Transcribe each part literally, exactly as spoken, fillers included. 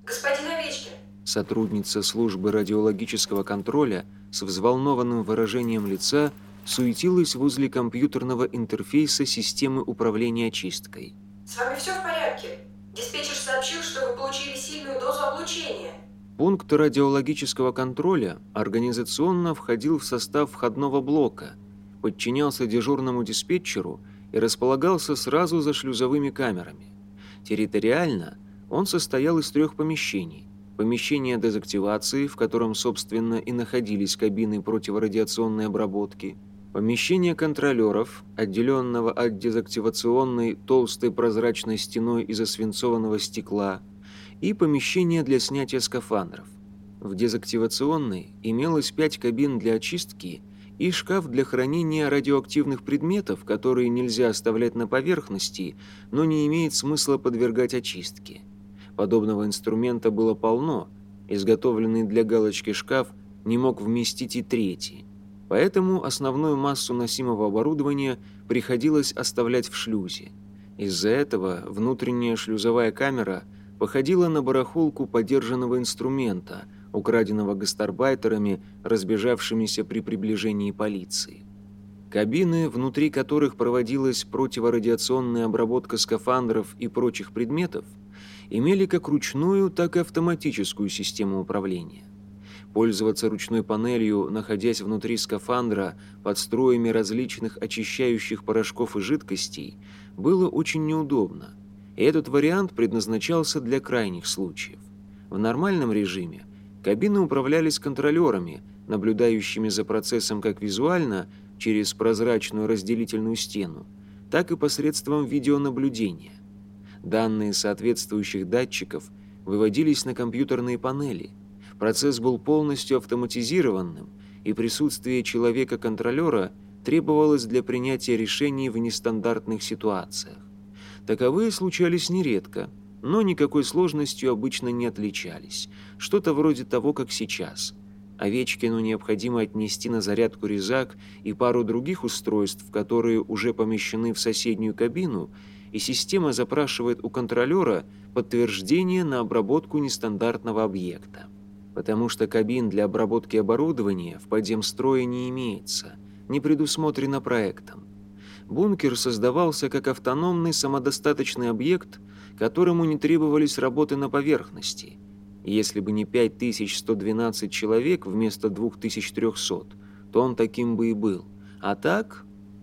Господин Овечкин. Сотрудница службы радиологического контроля с взволнованным выражением лица суетилась возле компьютерного интерфейса системы управления очисткой. С вами все в порядке? Диспетчер сообщил, что вы получили сильную дозу облучения. Пункт радиологического контроля организационно входил в состав входного блока, подчинялся дежурному диспетчеру и располагался сразу за шлюзовыми камерами. Территориально он состоял из трех помещений. Помещение дезактивации, в котором, собственно, и находились кабины противорадиационной обработки, помещение контролеров, отделенного от дезактивационной толстой прозрачной стеной из освинцованного стекла, и помещение для снятия скафандров. В дезактивационной имелось пять кабин для очистки и шкаф для хранения радиоактивных предметов, которые нельзя оставлять на поверхности, но не имеет смысла подвергать очистке. Подобного инструмента было полно, изготовленный для галочки шкаф не мог вместить и трети. Поэтому основную массу носимого оборудования приходилось оставлять в шлюзе. Из-за этого внутренняя шлюзовая камера походила на барахолку подержанного инструмента, украденного гастарбайтерами, разбежавшимися при приближении полиции. Кабины, внутри которых проводилась противорадиационная обработка скафандров и прочих предметов, имели как ручную, так и автоматическую систему управления. Пользоваться ручной панелью, находясь внутри скафандра под струями различных очищающих порошков и жидкостей, было очень неудобно, и этот вариант предназначался для крайних случаев. В нормальном режиме кабины управлялись контролерами, наблюдающими за процессом как визуально, через прозрачную разделительную стену, так и посредством видеонаблюдения. Данные соответствующих датчиков выводились на компьютерные панели. Процесс был полностью автоматизированным, и присутствие человека-контролера требовалось для принятия решений в нестандартных ситуациях. Таковые случались нередко, но никакой сложностью обычно не отличались. Что-то вроде того, как сейчас. Овечкину необходимо отнести на зарядку резак и пару других устройств, которые уже помещены в соседнюю кабину, и система запрашивает у контролера подтверждение на обработку нестандартного объекта. Потому что кабин для обработки оборудования в подземстрое не имеется, не предусмотрено проектом. Бункер создавался как автономный самодостаточный объект, которому не требовались работы на поверхности. Если бы не пять тысяч сто двенадцать человек вместо две тысячи триста, то он таким бы и был. А так...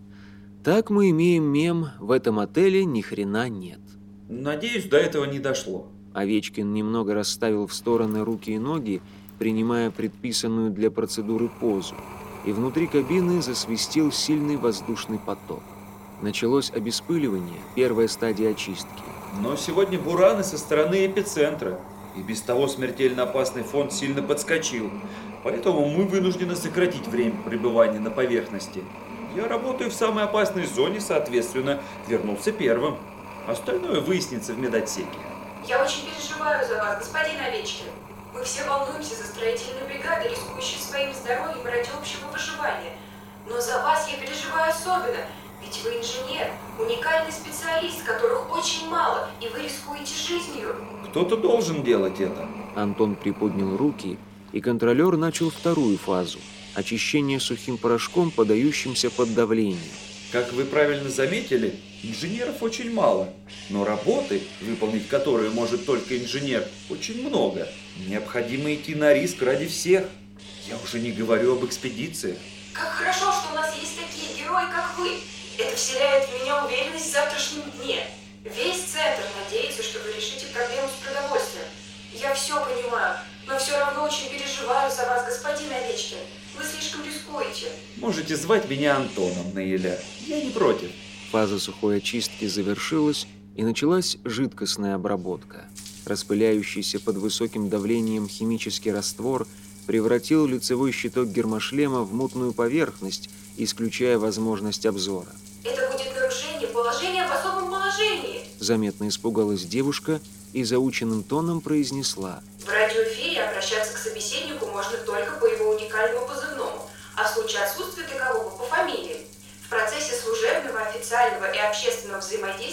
Так мы имеем мем: в этом отеле ни хрена нет. Надеюсь, до этого не дошло. Овечкин немного расставил в стороны руки и ноги, принимая предписанную для процедуры позу, и внутри кабины засвистел сильный воздушный поток. Началось обеспыливание, первая стадия очистки. Но сегодня бураны со стороны эпицентра, и без того смертельно опасный фон сильно подскочил, поэтому мы вынуждены сократить время пребывания на поверхности. Я работаю в самой опасной зоне, соответственно, вернулся первым. Остальное выяснится в медотсеке. Я очень переживаю за вас, господин Овечкин. Мы все волнуемся за строительную бригаду, рискующую своим здоровьем ради общего выживания. Но за вас я переживаю особенно, ведь вы инженер, уникальный специалист, которых очень мало, и вы рискуете жизнью. Кто-то должен делать это. Антон приподнял руки, и контролер начал вторую фазу – очищение сухим порошком, подающимся под давление. Как вы правильно заметили, инженеров очень мало, но работы, выполнить которые может только инженер, очень много. Необходимо идти на риск ради всех. Я уже не говорю об экспедициях. Как хорошо, что у нас есть такие герои, как вы. Это вселяет в меня уверенность в завтрашнем дне. Весь центр надеется, что вы решите проблему с продовольствием. Я все понимаю, но все равно очень переживаю за вас, господин Овечкин. Вы слишком рискуете. Можете звать меня Антоном, Наиля. Я не против. Фаза сухой очистки завершилась, и началась жидкостная обработка. Распыляющийся под высоким давлением химический раствор превратил лицевой щиток гермошлема в мутную поверхность, исключая возможность обзора. Это будет нарушение положения в особом положении. Заметно испугалась девушка и заученным тоном произнесла: В радиоэфире обращаться к собеседнику можно только по его уникальному позывному, а в случае отсутствия такового по фамилии. В процессе служебного, официального и общественного взаимодействия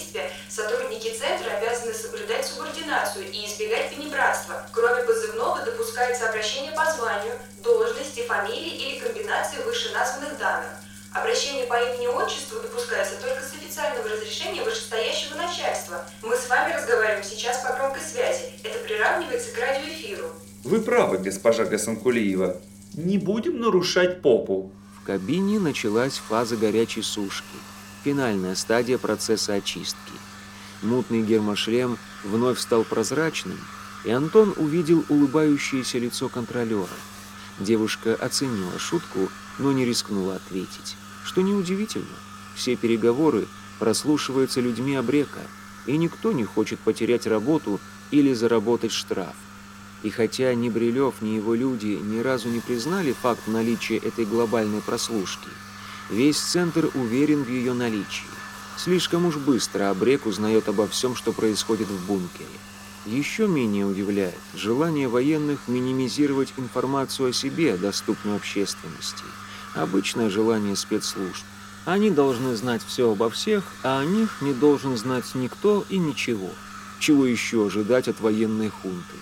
Сотрудники центра обязаны соблюдать субординацию и избегать понебратства. Кроме позывного допускается обращение по званию, должности, фамилии или комбинации вышеназванных данных. Обращение по имени-отчеству допускается только с официального разрешения вышестоящего начальства. Мы с вами разговариваем сейчас по громкой связи. Это приравнивается к радиоэфиру. Вы правы, госпожа Гасанкулиева. Не будем нарушать попу. В кабине началась фаза горячей сушки, финальная стадия процесса очистки. Мутный гермошлем вновь стал прозрачным, и Антон увидел улыбающееся лицо контролера. Девушка оценила шутку, но не рискнула ответить. Что неудивительно, все переговоры прослушиваются людьми Абрека, и никто не хочет потерять работу или заработать штраф. И хотя ни Брилев, ни его люди ни разу не признали факт наличия этой глобальной прослушки, весь центр уверен в ее наличии. Слишком уж быстро Абрек узнает обо всем, что происходит в бункере. Еще менее удивляет желание военных минимизировать информацию о себе, доступную общественности. Обычное желание спецслужб. Они должны знать все обо всех, а о них не должен знать никто и ничего. Чего еще ожидать от военной хунты?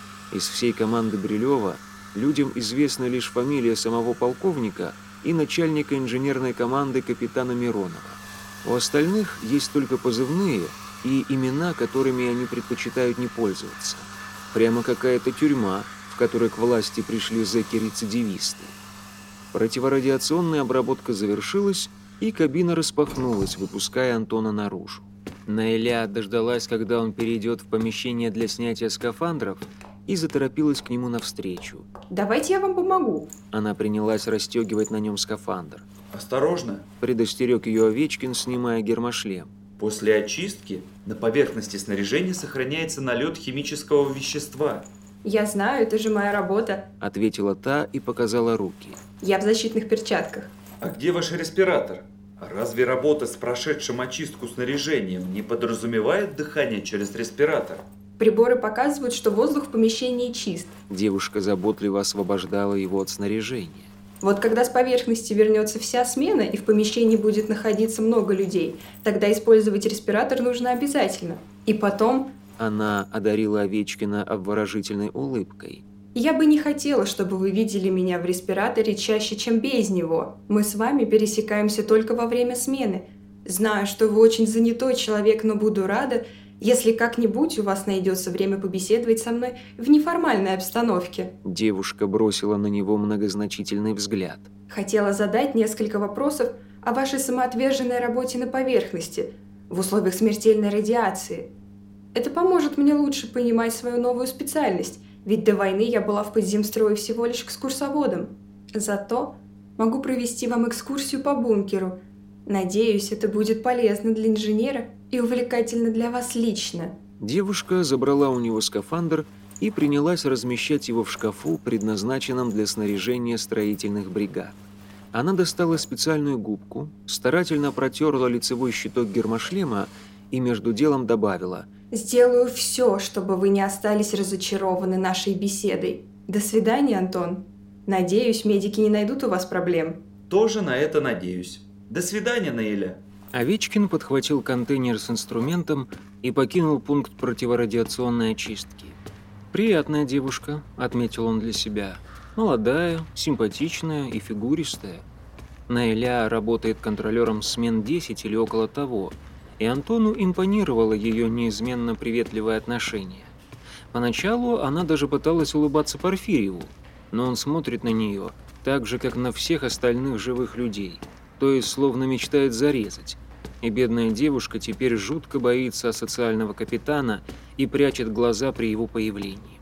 Из всей команды Брилева людям известна лишь фамилия самого полковника и начальника инженерной команды капитана Миронова. У остальных есть только позывные и имена, которыми они предпочитают не пользоваться. Прямо какая-то тюрьма, в которой к власти пришли зэки-рецидивисты. Противорадиационная обработка завершилась, и кабина распахнулась, выпуская Антона наружу. Наиля дождалась, когда он перейдет в помещение для снятия скафандров, и заторопилась к нему навстречу. «Давайте я вам помогу». Она принялась расстегивать на нем скафандр. Осторожно. Предостерег ее Овечкин, снимая гермошлем. После очистки на поверхности снаряжения сохраняется налет химического вещества. «Я знаю, это же моя работа». Ответила та и показала руки. «Я в защитных перчатках». А где ваш респиратор? А разве работа с прошедшим очистку снаряжением не подразумевает дыхание через респиратор? Приборы показывают, что воздух в помещении чист. Девушка заботливо освобождала его от снаряжения. Вот когда с поверхности вернется вся смена и в помещении будет находиться много людей, тогда использовать респиратор нужно обязательно. И потом... Она одарила Овечкина обворожительной улыбкой. Я бы не хотела, чтобы вы видели меня в респираторе чаще, чем без него. Мы с вами пересекаемся только во время смены. Знаю, что вы очень занятой человек, но буду рада, если как-нибудь у вас найдется время побеседовать со мной в неформальной обстановке». Девушка бросила на него многозначительный взгляд. «Хотела задать несколько вопросов о вашей самоотверженной работе на поверхности, в условиях смертельной радиации. Это поможет мне лучше понимать свою новую специальность, ведь до войны я была в подземстрое всего лишь экскурсоводом. Зато могу провести вам экскурсию по бункеру. Надеюсь, это будет полезно для инженера и увлекательно для вас лично». Девушка забрала у него скафандр и принялась размещать его в шкафу, предназначенном для снаряжения строительных бригад. Она достала специальную губку, старательно протерла лицевой щиток гермошлема и между делом добавила: «Сделаю все, чтобы вы не остались разочарованы нашей беседой. До свидания, Антон. Надеюсь, медики не найдут у вас проблем». Тоже на это надеюсь. До свидания, Наиля. Овечкин подхватил контейнер с инструментом и покинул пункт противорадиационной очистки. «Приятная девушка», — отметил он для себя. «Молодая, симпатичная и фигуристая. Наиля работает контролером смен десять или около того, и Антону импонировало ее неизменно приветливое отношение. Поначалу она даже пыталась улыбаться Порфирьеву, но он смотрит на нее так же, как на всех остальных живых людей, то есть словно мечтает зарезать. И бедная девушка теперь жутко боится асоциального капитана и прячет глаза при его появлении.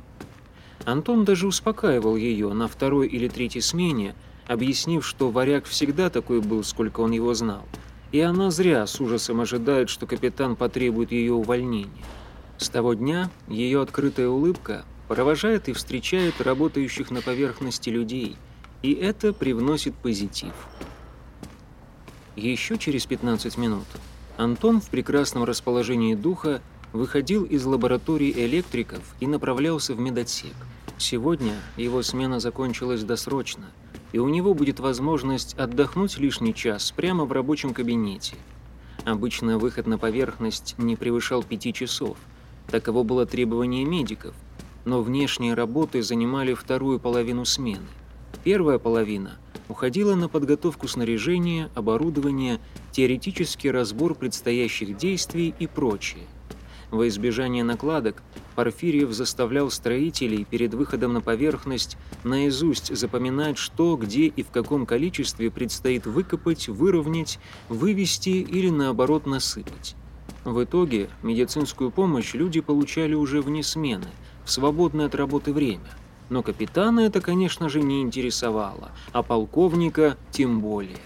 Антон даже успокаивал ее на второй или третьей смене, объяснив, что варяг всегда такой был, сколько он его знал, и она зря с ужасом ожидает, что капитан потребует ее увольнения. С того дня ее открытая улыбка провожает и встречает работающих на поверхности людей, и это привносит позитив. Еще через пятнадцать минут Антон в прекрасном расположении духа выходил из лаборатории электриков и направлялся в медотсек. Сегодня его смена закончилась досрочно, и у него будет возможность отдохнуть лишний час прямо в рабочем кабинете. Обычно выход на поверхность не превышал пяти часов. Таково было требование медиков. Но внешние работы занимали вторую половину смены. Первая половина уходила на подготовку снаряжения, оборудования, теоретический разбор предстоящих действий и прочее. Во избежание накладок Порфирьев заставлял строителей перед выходом на поверхность наизусть запоминать, что, где и в каком количестве предстоит выкопать, выровнять, вывести или наоборот насыпать. В итоге медицинскую помощь люди получали уже вне смены, в свободное от работы время. Но капитана это, конечно же, не интересовало, а полковника тем более.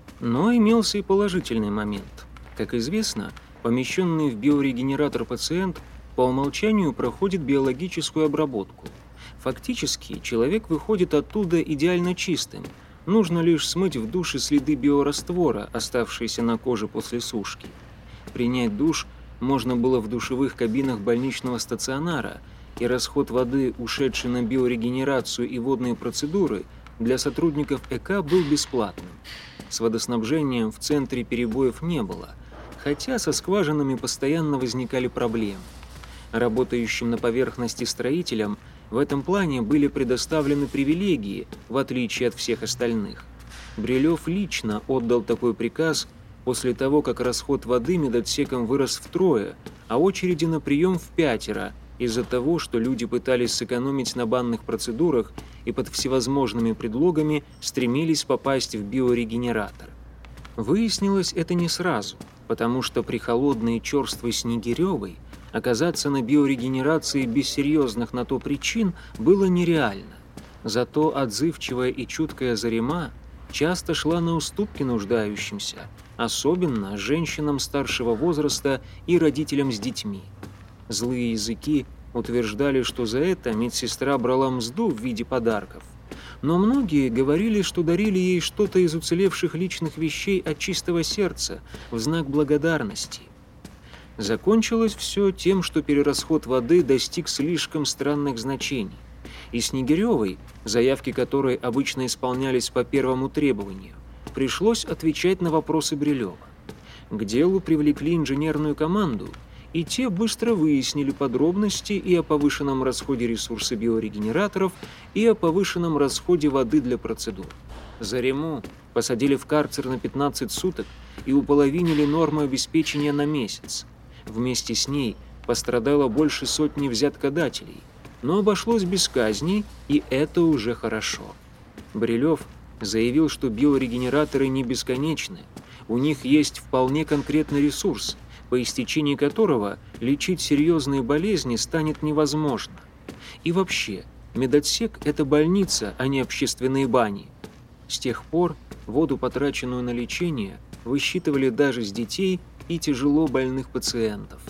Но имелся и положительный момент. Как известно, помещенный в биорегенератор пациент по умолчанию проходит биологическую обработку. Фактически, человек выходит оттуда идеально чистым. Нужно лишь смыть в душе следы биораствора, оставшиеся на коже после сушки. Принять душ можно было в душевых кабинах больничного стационара, и расход воды, ушедший на биорегенерацию и водные процедуры, для сотрудников ЭК был бесплатным. С водоснабжением в центре перебоев не было, хотя со скважинами постоянно возникали проблемы. Работающим на поверхности строителям в этом плане были предоставлены привилегии, в отличие от всех остальных. Брилев лично отдал такой приказ после того, как расход воды медотсеком вырос втрое, а очереди на прием в пятеро, из-за того, что люди пытались сэкономить на банных процедурах и под всевозможными предлогами стремились попасть в биорегенератор. Выяснилось это не сразу, потому что при холодной и черствой Снегиревой оказаться на биорегенерации без серьезных на то причин было нереально. Зато отзывчивая и чуткая Зарема часто шла на уступки нуждающимся, особенно женщинам старшего возраста и родителям с детьми. Злые языки утверждали, что за это медсестра брала мзду в виде подарков. Но многие говорили, что дарили ей что-то из уцелевших личных вещей от чистого сердца в знак благодарности. Закончилось все тем, что перерасход воды достиг слишком странных значений. И Снегиревой, заявки которой обычно исполнялись по первому требованию, пришлось отвечать на вопросы Брилева. К делу привлекли инженерную команду, и те быстро выяснили подробности и о повышенном расходе ресурса биорегенераторов, и о повышенном расходе воды для процедур. Зарему посадили в карцер на пятнадцать суток и уполовинили норму обеспечения на месяц. Вместе с ней пострадало больше сотни взяткодателей, но обошлось без казней, и это уже хорошо. Брилев заявил, что биорегенераторы не бесконечны, у них есть вполне конкретный ресурс, по истечении которого лечить серьезные болезни станет невозможно. И вообще, медотсек – это больница, а не общественные бани. С тех пор воду, потраченную на лечение, высчитывали даже с детей и тяжело больных пациентов.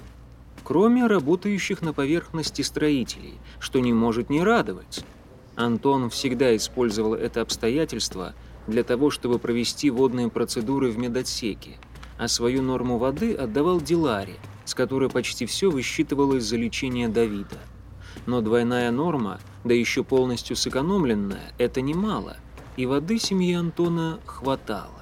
Кроме работающих на поверхности строителей, что не может не радовать. Антон всегда использовал это обстоятельство для того, чтобы провести водные процедуры в медотсеке, а свою норму воды отдавал Диларе, с которой почти все высчитывалось за лечение Давида. Но двойная норма, да еще полностью сэкономленная, это немало, и воды семье Антона хватало.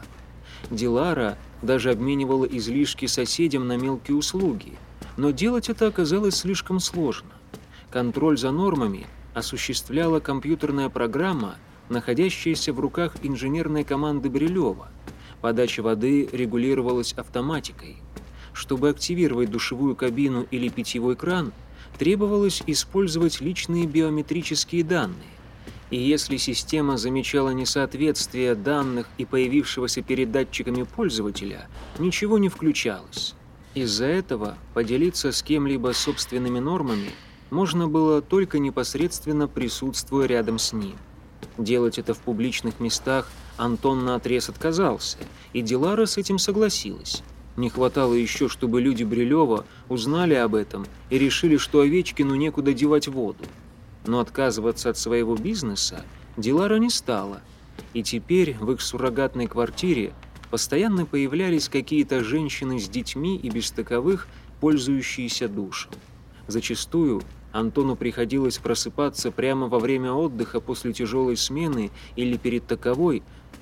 Дилара даже обменивала излишки соседям на мелкие услуги, но делать это оказалось слишком сложно. Контроль за нормами осуществляла компьютерная программа, находящаяся в руках инженерной команды Брилева. Подача воды регулировалась автоматикой. Чтобы активировать душевую кабину или питьевой кран, требовалось использовать личные биометрические данные. И если система замечала несоответствие данных и появившегося перед датчиками пользователя, ничего не включалось. Из-за этого поделиться с кем-либо собственными нормами можно было только непосредственно присутствуя рядом с ним. Делать это в публичных местах Антон наотрез отказался, и Дилара с этим согласилась. Не хватало еще, чтобы люди Брилева узнали об этом и решили, что Овечкину некуда девать воду. Но отказываться от своего бизнеса Дилара не стала, и теперь в их суррогатной квартире постоянно появлялись какие-то женщины с детьми и без таковых, пользующиеся душем. Зачастую Антону приходилось просыпаться прямо во время отдыха после тяжелой смены или перед таковой,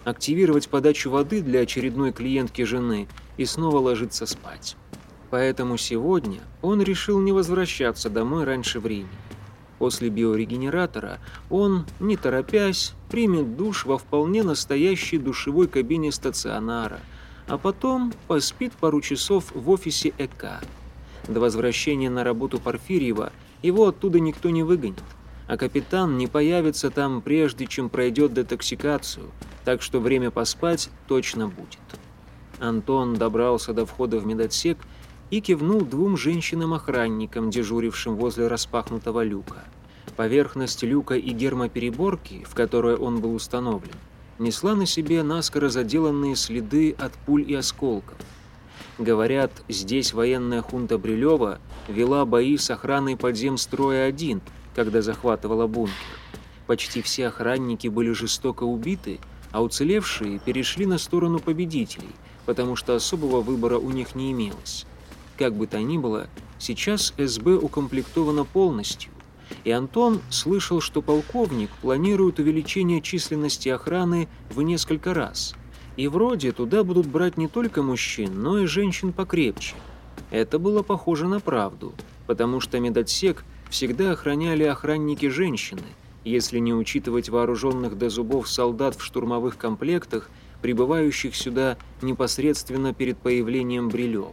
активировать подачу воды для очередной клиентки жены и снова ложиться спать. Поэтому сегодня он решил не возвращаться домой раньше времени. После биорегенератора он, не торопясь, примет душ во вполне настоящей душевой кабине стационара, а потом поспит пару часов в офисе ЭК. До возвращения на работу Порфирьева его оттуда никто не выгонит, а капитан не появится там прежде, чем пройдет детоксикацию, так что время поспать точно будет. Антон добрался до входа в медотсек и кивнул двум женщинам-охранникам, дежурившим возле распахнутого люка. Поверхность люка и гермопереборки, в которой он был установлен, несла на себе наскоро заделанные следы от пуль и осколков. Говорят, здесь военная хунта Брилева вела бои с охраной подземстроя-один, когда захватывала бункер. Почти все охранники были жестоко убиты, а уцелевшие перешли на сторону победителей, потому что особого выбора у них не имелось. Как бы то ни было, сейчас СБ укомплектовано полностью, и Антон слышал, что полковник планирует увеличение численности охраны в несколько раз. И вроде туда будут брать не только мужчин, но и женщин покрепче. Это было похоже на правду, потому что медотсек всегда охраняли охранники-женщины, если не учитывать вооруженных до зубов солдат в штурмовых комплектах, прибывающих сюда непосредственно перед появлением Брилева.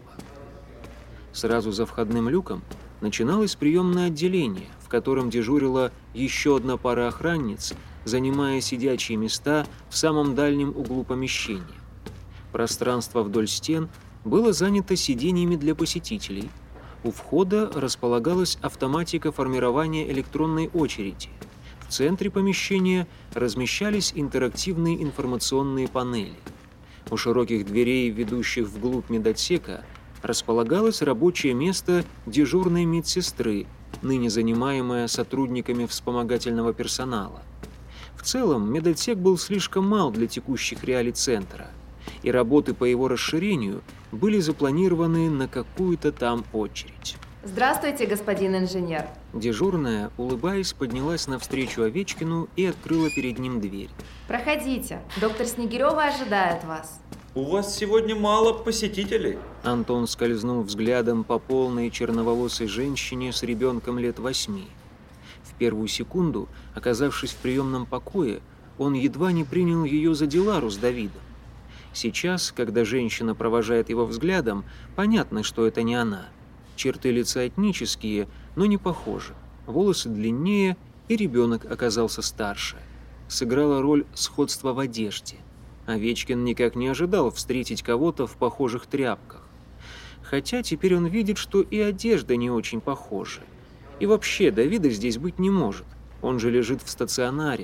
Сразу за входным люком начиналось приемное отделение, в котором дежурила еще одна пара охранниц, занимая сидячие места в самом дальнем углу помещения. Пространство вдоль стен было занято сиденьями для посетителей. У входа располагалась автоматика формирования электронной очереди. В центре помещения размещались интерактивные информационные панели. У широких дверей, ведущих вглубь медотсека, располагалось рабочее место дежурной медсестры, ныне занимаемое сотрудниками вспомогательного персонала. В целом, медотсек был слишком мал для текущих реалий центра, и работы по его расширению были запланированы на какую-то там очередь. Здравствуйте, господин инженер. Дежурная, улыбаясь, поднялась навстречу Овечкину и открыла перед ним дверь. Проходите, доктор Снегирева ожидает вас. У вас сегодня мало посетителей. Антон скользнул взглядом по полной черноволосой женщине с ребенком лет восьми. В первую секунду, оказавшись в приемном покое, он едва не принял ее за Дилару с Давидом. Сейчас, когда женщина провожает его взглядом, понятно, что это не она. Черты лица этнические, но не похожи. Волосы длиннее, и ребенок оказался старше. Сыграла роль сходства в одежде. Овечкин никак не ожидал встретить кого-то в похожих тряпках. Хотя теперь он видит, что и одежда не очень похожа. И вообще, Давида здесь быть не может. Он же лежит в стационаре.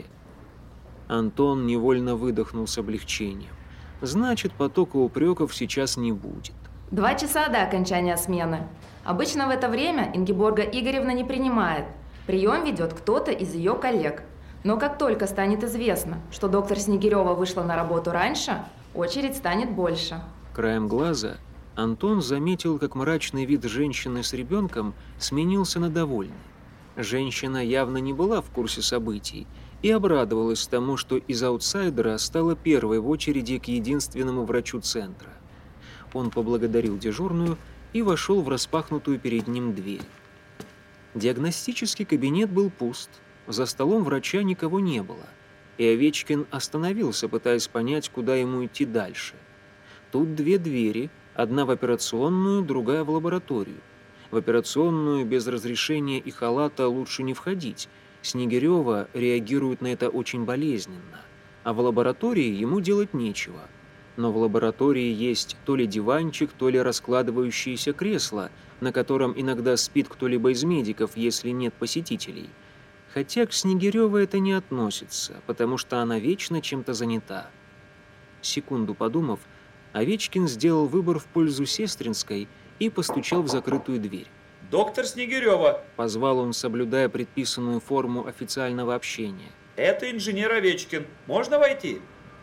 Антон невольно выдохнул с облегчением. Значит, потока упреков сейчас не будет. Два часа до окончания смены. Обычно в это время Ингеборга Игоревна не принимает. Прием ведет кто-то из ее коллег. Но как только станет известно, что доктор Снегирева вышла на работу раньше, очередь станет больше. Краем глаза Антон заметил, как мрачный вид женщины с ребенком сменился на довольный. Женщина явно не была в курсе событий и обрадовалась тому, что из аутсайдера стала первой в очереди к единственному врачу центра. Он поблагодарил дежурную и вошел в распахнутую перед ним дверь. Диагностический кабинет был пуст, за столом врача никого не было, и Овечкин остановился, пытаясь понять, куда ему идти дальше. Тут две двери, одна в операционную, другая в лабораторию. В операционную без разрешения и халата лучше не входить. Снегирева реагирует на это очень болезненно, а в лаборатории ему делать нечего. Но в лаборатории есть то ли диванчик, то ли раскладывающееся кресло, на котором иногда спит кто-либо из медиков, если нет посетителей. Хотя к Снегиревой это не относится, потому что она вечно чем-то занята. Секунду подумав, Овечкин сделал выбор в пользу сестринской и постучал в закрытую дверь. Доктор Снегирева! Позвал он, соблюдая предписанную форму официального общения. Это инженер Овечкин. Можно войти?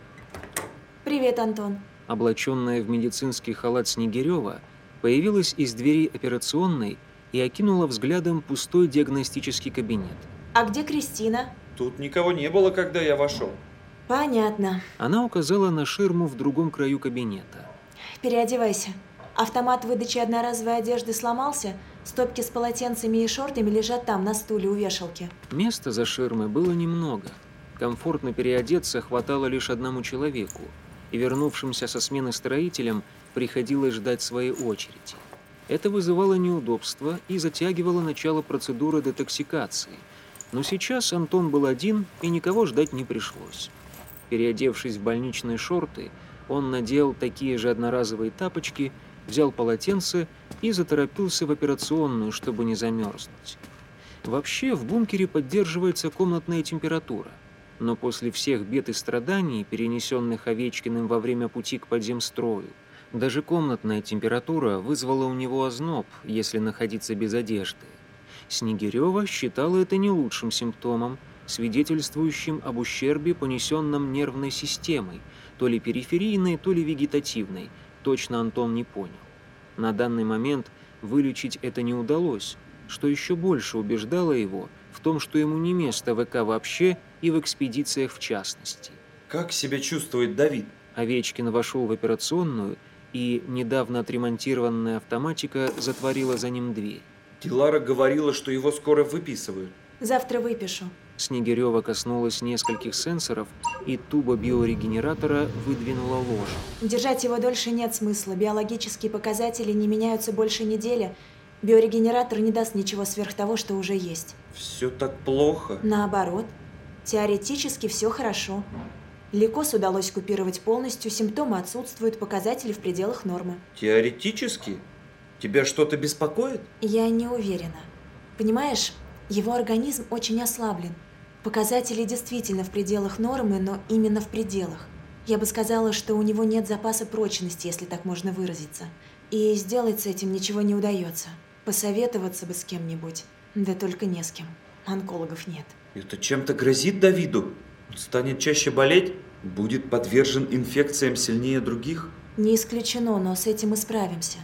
Привет, Антон. Облаченная в медицинский халат Снегирева появилась из дверей операционной и окинула взглядом пустой диагностический кабинет. А где Кристина? Тут никого не было, когда я вошел. Понятно. Она указала на ширму в другом краю кабинета. Переодевайся. Автомат выдачи одноразовой одежды сломался, стопки с полотенцами и шортами лежат там, на стуле у вешалки. Места за ширмой было немного. Комфортно переодеться хватало лишь одному человеку, и вернувшимся со смены строителям приходилось ждать своей очереди. Это вызывало неудобства и затягивало начало процедуры детоксикации. Но сейчас Антон был один, и никого ждать не пришлось. Переодевшись в больничные шорты, он надел такие же одноразовые тапочки, взял полотенце и заторопился в операционную, чтобы не замерзнуть. Вообще, в бункере поддерживается комнатная температура, но после всех бед и страданий, перенесенных Овечкиным во время пути к подземстрою, даже комнатная температура вызвала у него озноб, если находиться без одежды. Снегирева считала это не лучшим симптомом, свидетельствующим об ущербе, понесенном нервной системой, то ли периферийной, то ли вегетативной, точно Антон не понял. На данный момент вылечить это не удалось, что еще больше убеждало его в том, что ему не место в ВК вообще и в экспедициях в частности. Как себя чувствует Давид? Овечкин вошел в операционную, и недавно отремонтированная автоматика затворила за ним дверь. Дилара говорила, что его скоро выписывают. Завтра выпишу. Снегирева коснулась нескольких сенсоров, и туба биорегенератора выдвинула ложу. Держать его дольше нет смысла. Биологические показатели не меняются больше недели. Биорегенератор не даст ничего сверх того, что уже есть. Все так плохо. Наоборот. Теоретически все хорошо. Лейкоз удалось купировать полностью, симптомы отсутствуют, показатели в пределах нормы. Теоретически? Тебя что-то беспокоит? Я не уверена. Понимаешь, его организм очень ослаблен. Показатели действительно в пределах нормы, но именно в пределах. Я бы сказала, что у него нет запаса прочности, если так можно выразиться. И сделать с этим ничего не удается. Посоветоваться бы с кем-нибудь, да только не с кем. Онкологов нет. Это чем-то грозит Давиду? Он станет чаще болеть? Будет подвержен инфекциям сильнее других? Не исключено, но с этим мы справимся.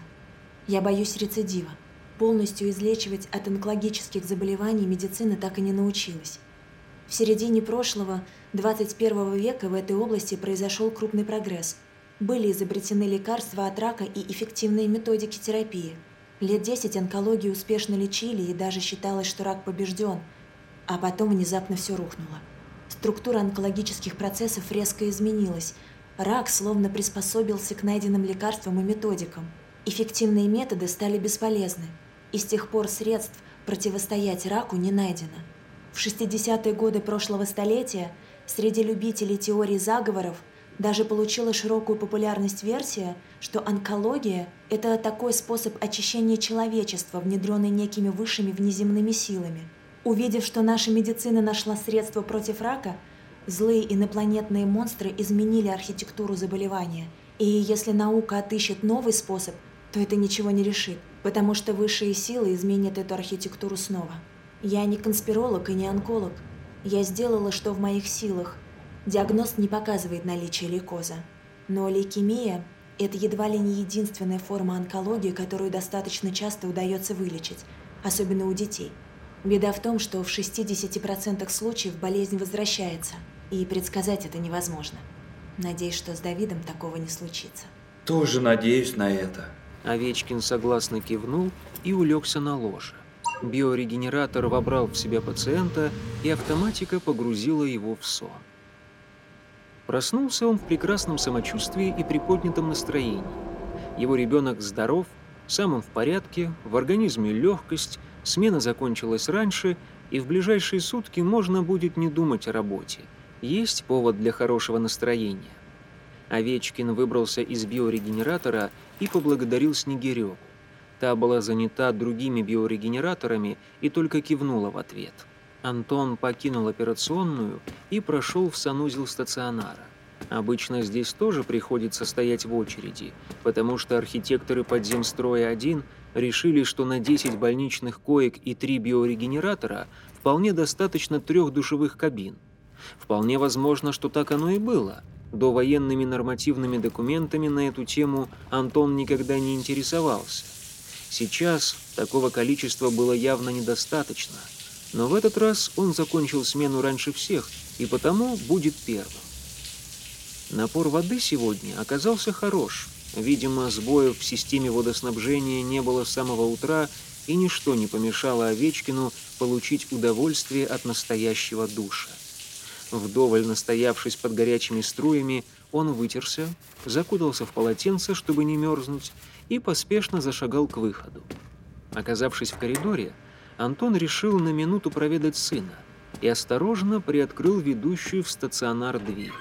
Я боюсь рецидива. Полностью излечивать от онкологических заболеваний медицина так и не научилась. В середине прошлого, двадцать первого века в этой области произошел крупный прогресс. Были изобретены лекарства от рака и эффективные методики терапии. Лет десять онкологию успешно лечили, и даже считалось, что рак побежден. А потом внезапно все рухнуло. Структура онкологических процессов резко изменилась. Рак словно приспособился к найденным лекарствам и методикам. Эффективные методы стали бесполезны. И с тех пор средств противостоять раку не найдено. В шестидесятые годы прошлого столетия среди любителей теорий заговоров даже получила широкую популярность версия, что онкология – это такой способ очищения человечества, внедренный некими высшими внеземными силами. Увидев, что наша медицина нашла средства против рака, злые инопланетные монстры изменили архитектуру заболевания. И если наука отыщет новый способ, то это ничего не решит, потому что высшие силы изменят эту архитектуру снова. Я не конспиролог и не онколог. Я сделала, что в моих силах. Диагноз не показывает наличие лейкоза. Но лейкемия – это едва ли не единственная форма онкологии, которую достаточно часто удается вылечить, особенно у детей. Беда в том, что в шестидесяти процентах случаев болезнь возвращается, и предсказать это невозможно. Надеюсь, что с Давидом такого не случится. Тоже надеюсь на это. Овечкин согласно кивнул и улегся на ложе. Биорегенератор вобрал в себя пациента, и автоматика погрузила его в сон. Проснулся он в прекрасном самочувствии и приподнятом настроении. Его ребенок здоров, сам он в порядке, в организме легкость, смена закончилась раньше, и в ближайшие сутки можно будет не думать о работе. Есть повод для хорошего настроения. Овечкин выбрался из биорегенератора и поблагодарил Снегиреву. Та была занята другими биорегенераторами и только кивнула в ответ. Антон покинул операционную и прошел в санузел стационара. Обычно здесь тоже приходится стоять в очереди, потому что архитекторы подземстроя-один решили, что на десять больничных коек и три биорегенератора вполне достаточно трех душевых кабин. Вполне возможно, что так оно и было. Довоенными нормативными документами на эту тему Антон никогда не интересовался. Сейчас такого количества было явно недостаточно, но в этот раз он закончил смену раньше всех и потому будет первым. Напор воды сегодня оказался хорош. Видимо, сбоев в системе водоснабжения не было с самого утра, и ничто не помешало Овечкину получить удовольствие от настоящего душа. Вдоволь настоявшись под горячими струями, он вытерся, закутался в полотенце, чтобы не мерзнуть, и поспешно зашагал к выходу. Оказавшись в коридоре, Антон решил на минуту проведать сына и осторожно приоткрыл ведущую в стационар дверь.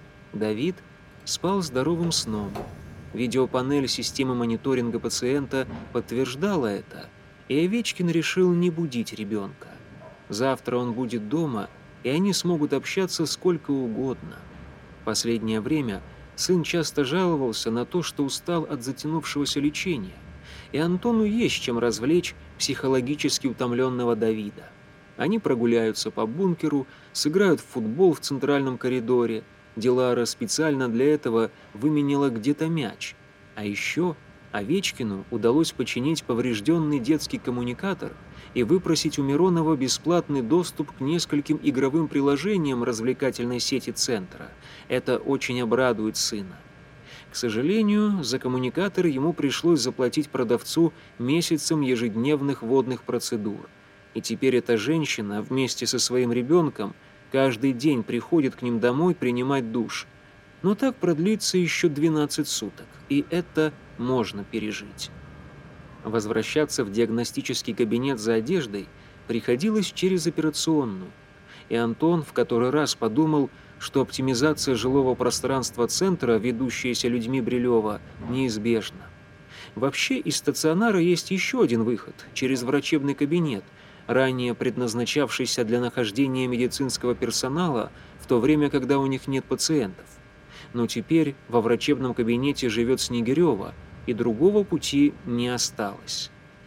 Давид спал здоровым сном. Видеопанель системы мониторинга пациента подтверждала это, и Овечкин решил не будить ребенка. Завтра он будет дома, и они смогут общаться сколько угодно. Последнее время сын часто жаловался на то, что устал от затянувшегося лечения, и Антону есть чем развлечь психологически утомленного Давида. Они прогуляются по бункеру, сыграют в футбол в центральном коридоре. Дилара специально для этого выменила где-то мяч. А еще Овечкину удалось починить поврежденный детский коммуникатор и выпросить у Миронова бесплатный доступ к нескольким игровым приложениям развлекательной сети центра. Это очень обрадует сына. К сожалению, за коммуникатор ему пришлось заплатить продавцу месяцем ежедневных водных процедур. И теперь эта женщина вместе со своим ребенком каждый день приходит к ним домой принимать душ. Но так продлится еще двенадцать суток, и это можно пережить. Возвращаться в диагностический кабинет за одеждой приходилось через операционную, и Антон в который раз подумал, что оптимизация жилого пространства центра, ведущаяся людьми Брилева, неизбежна. Вообще из стационара есть еще один выход – через врачебный кабинет, ранее предназначавшийся для нахождения медицинского персонала в то время, когда у них нет пациентов. Но теперь во врачебном кабинете живет Снегирева, и другого пути не осталось.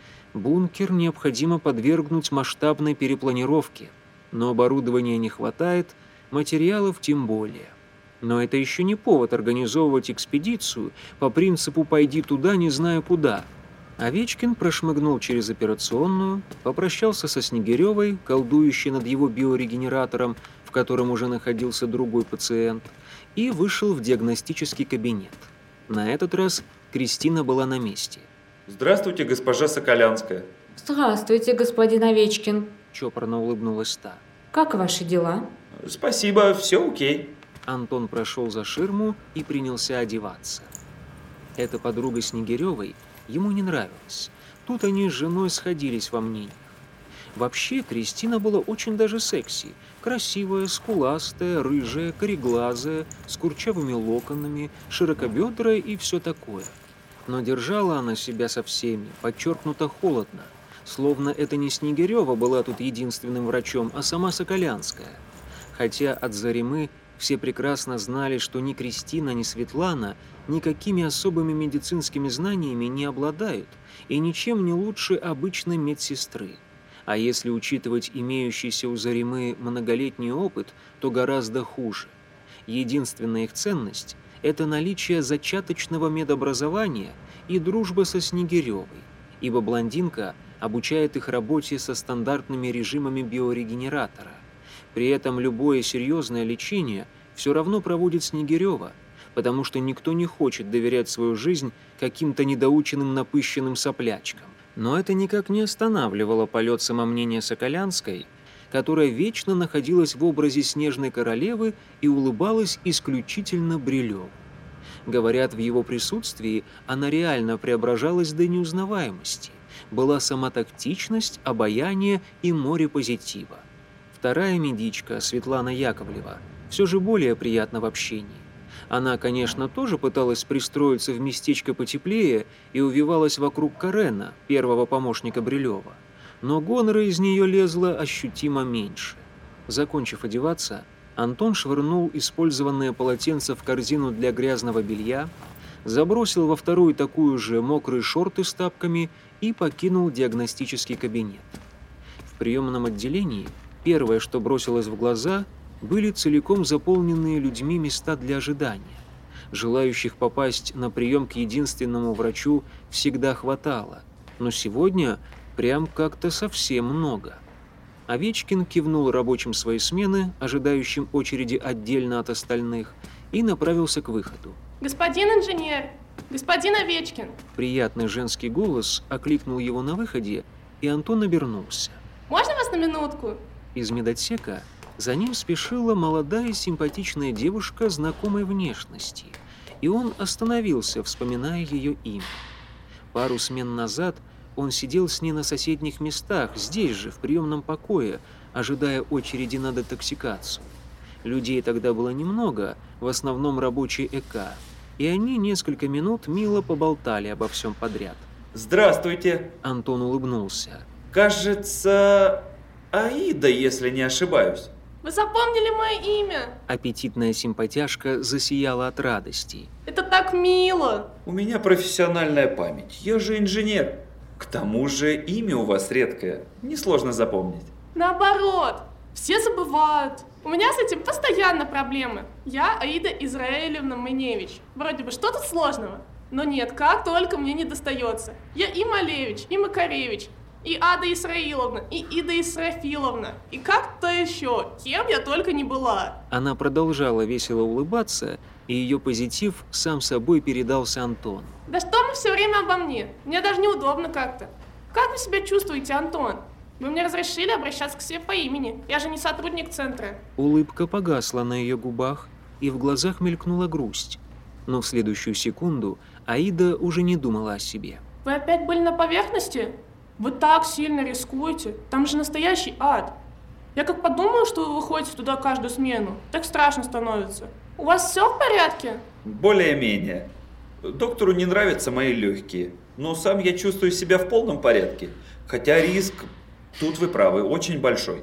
Бункер необходимо подвергнуть масштабной перепланировке, но оборудования не хватает, материалов тем более. Но это еще не повод организовывать экспедицию по принципу «пойди туда, не знаю куда». Овечкин прошмыгнул через операционную, попрощался со Снегиревой, колдующей над его биорегенератором, в котором уже находился другой пациент, и вышел в диагностический кабинет. На этот раз Кристина была на месте. Здравствуйте, госпожа Соколянская. Здравствуйте, господин Овечкин. Чопорно улыбнулась та. Как ваши дела? Спасибо, все окей. Антон прошел за ширму и принялся одеваться. Эта подруга Снегиревой ему не нравилась. Тут они с женой сходились во мнениях. Вообще, Кристина была очень даже секси. Красивая, скуластая, рыжая, кореглазая, с курчавыми локонами, широкобедрая и все такое. Но держала она себя со всеми, подчеркнуто холодно. Словно это не Снегирева была тут единственным врачом, а сама Соколянская. Хотя от Заремы все прекрасно знали, что ни Кристина, ни Светлана никакими особыми медицинскими знаниями не обладают и ничем не лучше обычной медсестры. А если учитывать имеющийся у Заремы многолетний опыт, то гораздо хуже. Единственная их ценность – это наличие зачаточного медобразования и дружба со Снегиревой, ибо блондинка обучает их работе со стандартными режимами биорегенератора. При этом любое серьезное лечение все равно проводит Снегирева, потому что никто не хочет доверять свою жизнь каким-то недоученным напыщенным соплячкам. Но это никак не останавливало полет самомнения Соколянской, которая вечно находилась в образе снежной королевы и улыбалась исключительно Брилеву. Говорят, в его присутствии она реально преображалась до неузнаваемости. Была сама тактичность, обаяние и море позитива. Вторая медичка, Светлана Яковлева, все же более приятна в общении. Она, конечно, тоже пыталась пристроиться в местечко потеплее и увивалась вокруг Карена, первого помощника Брилева. Но гонора из нее лезло ощутимо меньше. Закончив одеваться, Антон швырнул использованное полотенце в корзину для грязного белья, забросил во вторую такую же мокрые шорты с тапками и покинул диагностический кабинет. В приемном отделении первое, что бросилось в глаза – были целиком заполненные людьми места для ожидания. Желающих попасть на прием к единственному врачу всегда хватало, но сегодня прям как-то совсем много. Овечкин кивнул рабочим своей смены, ожидающим очереди отдельно от остальных, и направился к выходу. Господин инженер! Господин Овечкин! Приятный женский голос окликнул его на выходе, и Антон обернулся. Можно вас на минутку? Из медотсека за ним спешила молодая симпатичная девушка знакомой внешности, и он остановился, вспоминая ее имя. Пару смен назад он сидел с ней на соседних местах, здесь же, в приемном покое, ожидая очереди на детоксикацию. Людей тогда было немного, в основном рабочий ЭК, и они несколько минут мило поболтали обо всем подряд. Здравствуйте. Антон улыбнулся. Кажется, Аида, если не ошибаюсь. Вы запомнили мое имя? Аппетитная симпатяшка засияла от радости. Это так мило. У меня профессиональная память, я же инженер. К тому же имя у вас редкое, несложно запомнить. Наоборот, все забывают. У меня с этим постоянно проблемы. Я Аида Израилевна Майневич. Вроде бы что-то сложного. Но нет, как только мне не достается. Я и Малевич, и Макаревич, и Ада Исраиловна, и Ида Исрафиловна, и как-то еще, кем я только не была. Она продолжала весело улыбаться, и ее позитив сам собой передался Антону. Да что мы все время обо мне? Мне даже неудобно как-то. Как вы себя чувствуете, Антон? Вы мне разрешили обращаться к себе по имени. Я же не сотрудник центра. Улыбка погасла на ее губах, и в глазах мелькнула грусть. Но в следующую секунду Аида уже не думала о себе. Вы опять были на поверхности? Вы так сильно рискуете. Там же настоящий ад. Я как подумаю, что вы выходите туда каждую смену, так страшно становится. У вас все в порядке? Более-менее. Доктору не нравятся мои легкие, но сам я чувствую себя в полном порядке. Хотя риск, тут вы правы, очень большой.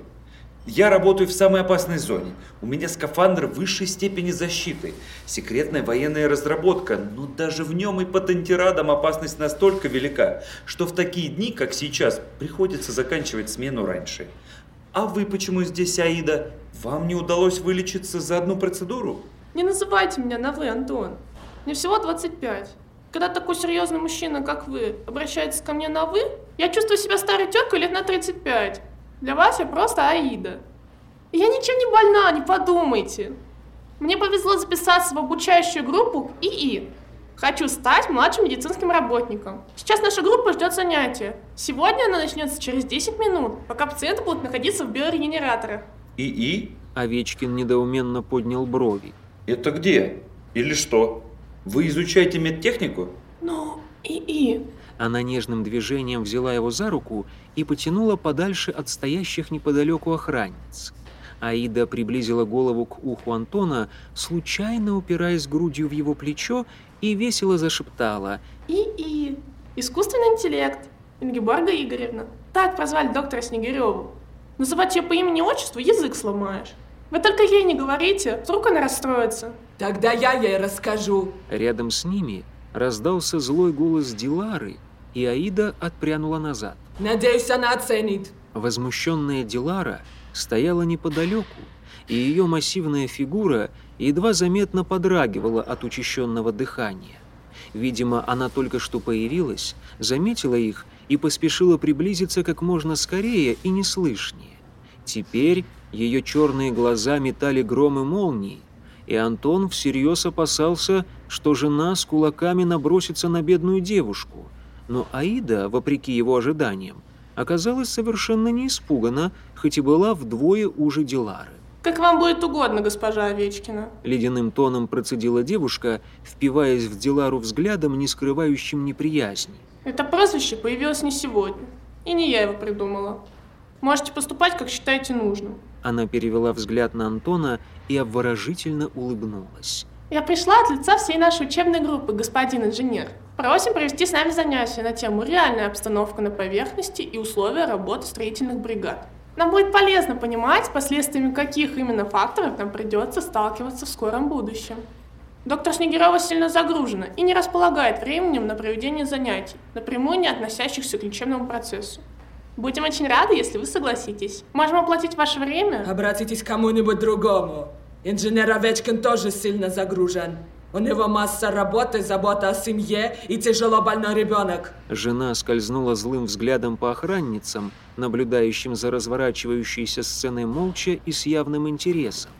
Я работаю в самой опасной зоне. У меня скафандр высшей степени защиты. Секретная военная разработка, но даже в нем и патентирадам опасность настолько велика, что в такие дни, как сейчас, приходится заканчивать смену раньше. А вы почему здесь, Аида? Вам не удалось вылечиться за одну процедуру? Не называйте меня на «вы», Антон. Мне всего двадцать пять. Когда такой серьезный мужчина, как вы, обращается ко мне на «вы», я чувствую себя старой теткой лет на тридцать пять. Для вас я просто Аида. И я ничем не больна, не подумайте. Мне повезло записаться в обучающую группу ИИ. Хочу стать младшим медицинским работником. Сейчас наша группа ждет занятия. Сегодня она начнется через десять минут, пока пациенты будут находиться в биорегенераторах. ИИ? Овечкин недоуменно поднял брови. Это где? Или что? Вы изучаете медтехнику? Ну, ИИ. Она нежным движением взяла его за руку и потянула подальше от стоящих неподалеку охранниц. Аида приблизила голову к уху Антона, случайно упираясь грудью в его плечо, и весело зашептала: ИИ. Искусственный интеллект. Ингеборга Игоревна. Так прозвали доктора Снегиреву. Называть ее по имени-отчеству язык сломаешь. Вы только ей не говорите, вдруг она расстроится. Тогда я ей расскажу. Рядом с ними раздался злой голос Дилары, и Аида отпрянула назад. Надеюсь, она оценит. Возмущенная Дилара стояла неподалеку, и ее массивная фигура едва заметно подрагивала от учащенного дыхания. Видимо, она только что появилась, заметила их и поспешила приблизиться как можно скорее и неслышнее. Теперь ее черные глаза метали гром и молнии, и Антон всерьез опасался, что жена с кулаками набросится на бедную девушку. Но Аида, вопреки его ожиданиям, оказалась совершенно не испугана, хоть и была вдвое уже Дилары. Как вам будет угодно, госпожа Овечкина. Ледяным тоном процедила девушка, впиваясь в Дилару взглядом, не скрывающим неприязни. Это прозвище появилось не сегодня. И не я его придумала. Можете поступать, как считаете нужным. Она перевела взгляд на Антона и обворожительно улыбнулась. Я пришла от лица всей нашей учебной группы, господин инженер. Просим провести с нами занятия на тему «Реальная обстановка на поверхности и условия работы строительных бригад». Нам будет полезно понимать, с последствиями каких именно факторов нам придется сталкиваться в скором будущем. Доктор Снегирева сильно загружена и не располагает временем на проведение занятий, напрямую не относящихся к лечебному процессу. Будем очень рады, если вы согласитесь. Можем оплатить ваше время. Обратитесь к кому-нибудь другому. Инженер Овечкин тоже сильно загружен. У него масса работы, забота о семье и тяжело больной ребенок. Жена скользнула злым взглядом по охранницам, наблюдающим за разворачивающейся сценой молча и с явным интересом.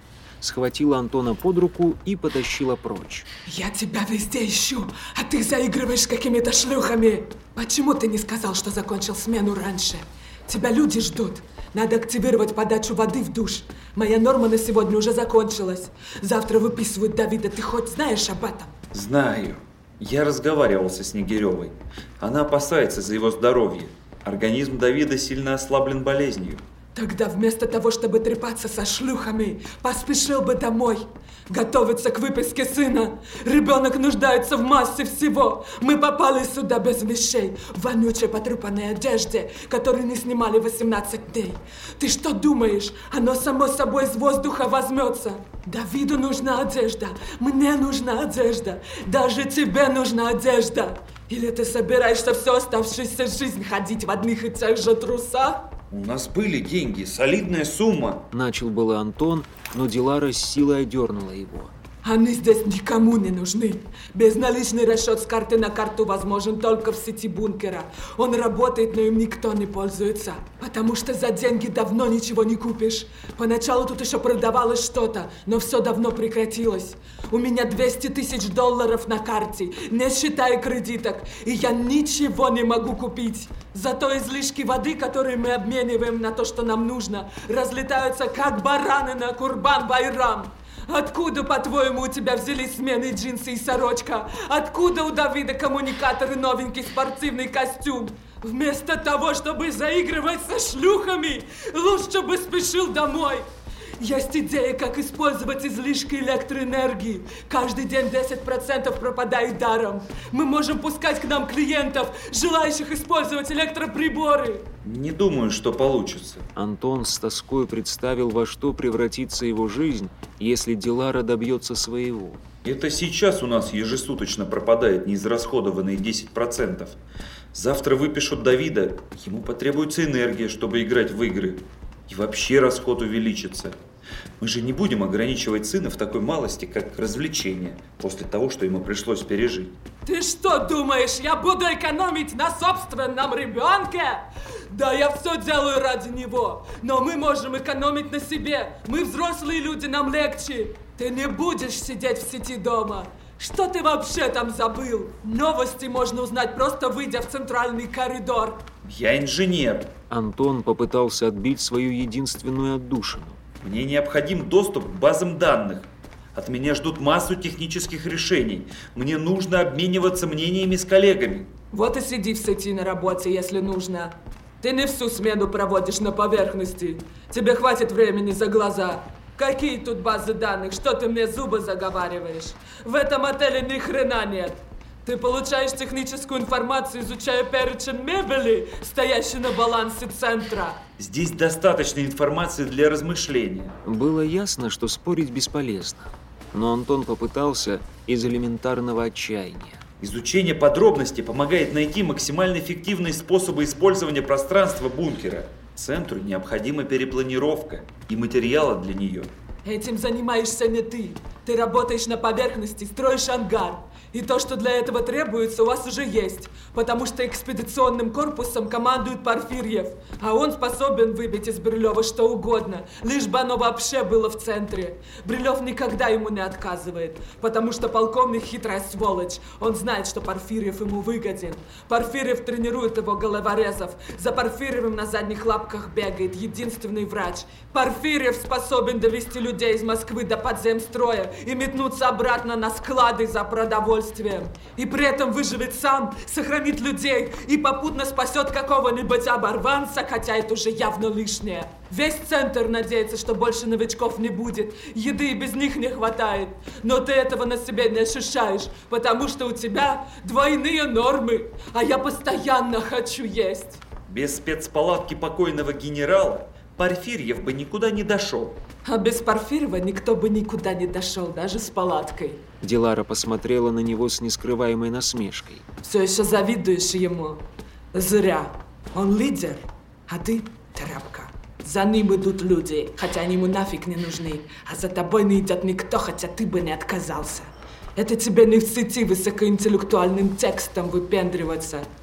схватила Антона под руку и потащила прочь. Я тебя везде ищу, а ты заигрываешь с какими-то шлюхами. Почему ты не сказал, что закончил смену раньше? Тебя люди ждут. Надо активировать подачу воды в душ. Моя норма на сегодня уже закончилась. Завтра выписывают Давида. Ты хоть знаешь об этом? Знаю. Я разговаривал со Снегиревой. Она опасается за его здоровье. Организм Давида сильно ослаблен болезнью. Тогда вместо того, чтобы трепаться со шлюхами, поспешил бы домой. Готовиться к выписке сына. Ребенок нуждается в массе всего. Мы попали сюда без вещей, в вонючей потрепанной одежде, которую не снимали восемнадцать дней. Ты что думаешь, оно само собой из воздуха возьмется? Давиду нужна одежда, мне нужна одежда, даже тебе нужна одежда. Или ты собираешься всю оставшуюся жизнь ходить в одних и тех же трусах? У нас были деньги, солидная сумма. Начал было Антон, но Дилара с силой одернула его. Они здесь никому не нужны. Безналичный расчет с карты на карту возможен только в сети бункера. Он работает, но им никто не пользуется. Потому что за деньги давно ничего не купишь. Поначалу тут еще продавалось что-то, но все давно прекратилось. У меня двести тысяч долларов на карте, не считая кредиток, и я ничего не могу купить. Зато излишки воды, которые мы обмениваем на то, что нам нужно, разлетаются как бараны на Курбан-Байрам. Откуда, по-твоему, у тебя взялись смены джинсы и сорочка? Откуда у Давида коммуникатор и новенький спортивный костюм? Вместо того, чтобы заигрывать со шлюхами, лучше бы спешил домой. Есть идея, как использовать излишки электроэнергии. Каждый день десять процентов пропадает даром. Мы можем пускать к нам клиентов, желающих использовать электроприборы. Не думаю, что получится. Антон с тоской представил, во что превратится его жизнь, если Дилара добьется своего. Это сейчас у нас ежесуточно пропадает неизрасходованные десять процентов. Завтра выпишут Давида, ему потребуется энергия, чтобы играть в игры. И вообще расход увеличится. Мы же не будем ограничивать сына в такой малости, как развлечение, после того, что ему пришлось пережить. Ты что думаешь, я буду экономить на собственном ребенке? Да, я все делаю ради него, но мы можем экономить на себе. Мы взрослые люди, нам легче. Ты не будешь сидеть в сети дома. Что ты вообще там забыл? Новости можно узнать, просто выйдя в центральный коридор. Я инженер. Антон попытался отбить свою единственную отдушину. Мне необходим доступ к базам данных. От меня ждут массу технических решений. Мне нужно обмениваться мнениями с коллегами. Вот и сиди в сети на работе, если нужно. Ты не всю смену проводишь на поверхности. Тебе хватит времени за глаза. Какие тут базы данных? Что ты мне зубы заговариваешь? В этом отеле ни хрена нет. Ты получаешь техническую информацию, изучая перечень мебели, стоящей на балансе центра. Здесь достаточно информации для размышления. Было ясно, что спорить бесполезно. Но Антон попытался из элементарного отчаяния. Изучение подробностей помогает найти максимально эффективные способы использования пространства бункера. Центру необходима перепланировка и материала для нее. Этим занимаешься не ты. Ты работаешь на поверхности, строишь ангар. И то, что для этого требуется, у вас уже есть. Потому что экспедиционным корпусом командует Порфирьев. А он способен выбить из Брилева что угодно, лишь бы оно вообще было в центре. Брилев никогда ему не отказывает. Потому что полковник хитрая сволочь. Он знает, что Порфирьев ему выгоден. Порфирьев тренирует его головорезов. За Порфирьевым на задних лапках бегает единственный врач. Порфирьев способен довести людей из Москвы до подземстроя и метнуться обратно на склады за продовольствием. И при этом выживет сам, сохранит людей и попутно спасет какого-нибудь оборванца, хотя это уже явно лишнее. Весь центр надеется, что больше новичков не будет. Еды и без них не хватает. Но ты этого на себе не ощущаешь, потому что у тебя двойные нормы, а я постоянно хочу есть. Без спецпалатки покойного генерала Порфирьев бы никуда не дошел. А без Порфирьева никто бы никуда не дошел, даже с палаткой. Дилара посмотрела на него с нескрываемой насмешкой. Все еще завидуешь ему? Зря. Он лидер, а ты тряпка. За ним идут люди, хотя они ему нафиг не нужны. А за тобой не идет никто, хотя ты бы не отказался. Это тебе не в сети высокоинтеллектуальным текстом выпендриваться.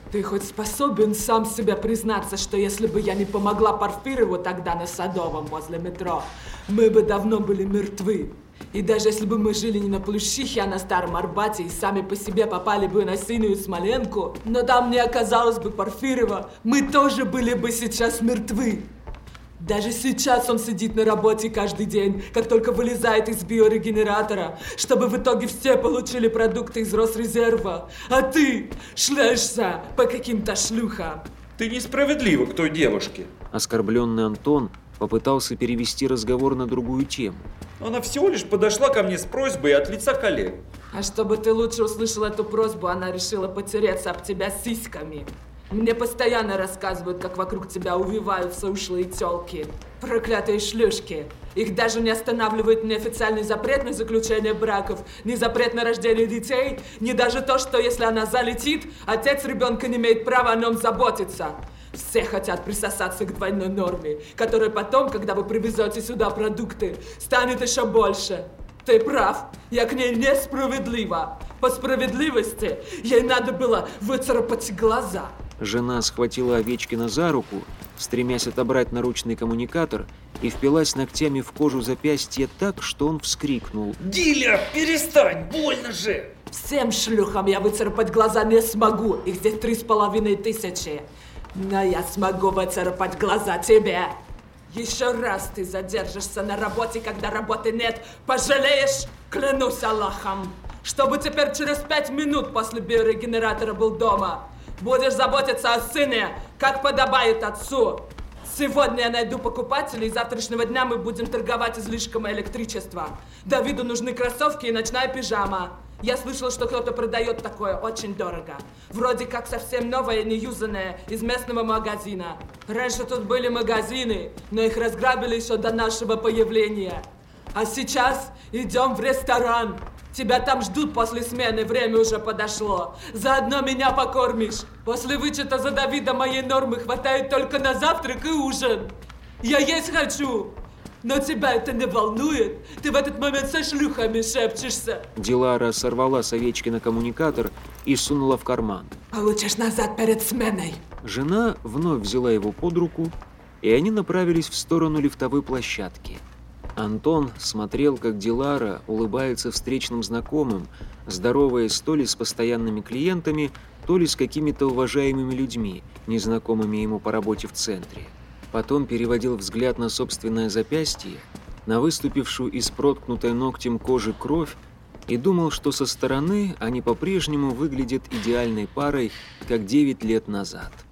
Ты хоть способен сам себе признаться, что если бы я не помогла Порфирьеву тогда на Садовом возле метро, мы бы давно были мертвы. И даже если бы мы жили не на Плющихе, а на Старом Арбате и сами по себе попали бы на Синюю Смоленку, но там не оказалось бы Порфирьева, мы тоже были бы сейчас мертвы. Даже сейчас он сидит на работе каждый день, как только вылезает из биорегенератора, чтобы в итоге все получили продукты из Росрезерва. А ты шляешься по каким-то шлюхам. Ты несправедлива к той девушке. Оскорбленный Антон попытался перевести разговор на другую тему. Она всего лишь подошла ко мне с просьбой от лица коллег. А чтобы ты лучше услышал эту просьбу, она решила потереться об тебя сиськами. Мне постоянно рассказывают, как вокруг тебя увиваются ушлые тёлки. Проклятые шлюшки. Их даже не останавливает ни официальный запрет на заключение браков, ни запрет на рождение детей, ни даже то, что если она залетит, отец ребенка не имеет права о нем заботиться. Все хотят присосаться к двойной норме, которая потом, когда вы привезете сюда продукты, станет еще больше. Ты прав, я к ней несправедлива. По справедливости ей надо было выцарапать глаза. Жена схватила Овечкина за руку, стремясь отобрать наручный коммуникатор, и впилась ногтями в кожу запястья так, что он вскрикнул. Диля, перестань, больно же! Всем шлюхам я выцарапать глаза не смогу, их здесь три с половиной тысячи. Но я смогу выцарапать глаза тебе. Еще раз ты задержишься на работе, когда работы нет, пожалеешь, клянусь Аллахом. Чтобы теперь через пять минут после биорегенератора был дома. Будешь заботиться о сыне, как подобает отцу. Сегодня я найду покупателей, и завтрашнего дня мы будем торговать излишком электричества. Давиду нужны кроссовки и ночная пижама. Я слышала, что кто-то продает такое очень дорого. Вроде как совсем новое, неюзанное, из местного магазина. Раньше тут были магазины, но их разграбили еще до нашего появления. А сейчас идем в ресторан. Тебя там ждут после смены, время уже подошло. Заодно меня покормишь. После вычета за Давида моей нормы хватает только на завтрак и ужин. Я есть хочу. Но тебя это не волнует. Ты в этот момент со шлюхами шепчешься. Дилара сорвала с Овечкина коммуникатор и сунула в карман. Получишь назад перед сменой. Жена вновь взяла его под руку, и они направились в сторону лифтовой площадки. Антон смотрел, как Дилара улыбается встречным знакомым, здороваясь то ли с постоянными клиентами, то ли с какими-то уважаемыми людьми, незнакомыми ему по работе в центре. Потом переводил взгляд на собственное запястье, на выступившую из проткнутой ногтем кожи кровь, и думал, что со стороны они по-прежнему выглядят идеальной парой, как девять лет назад.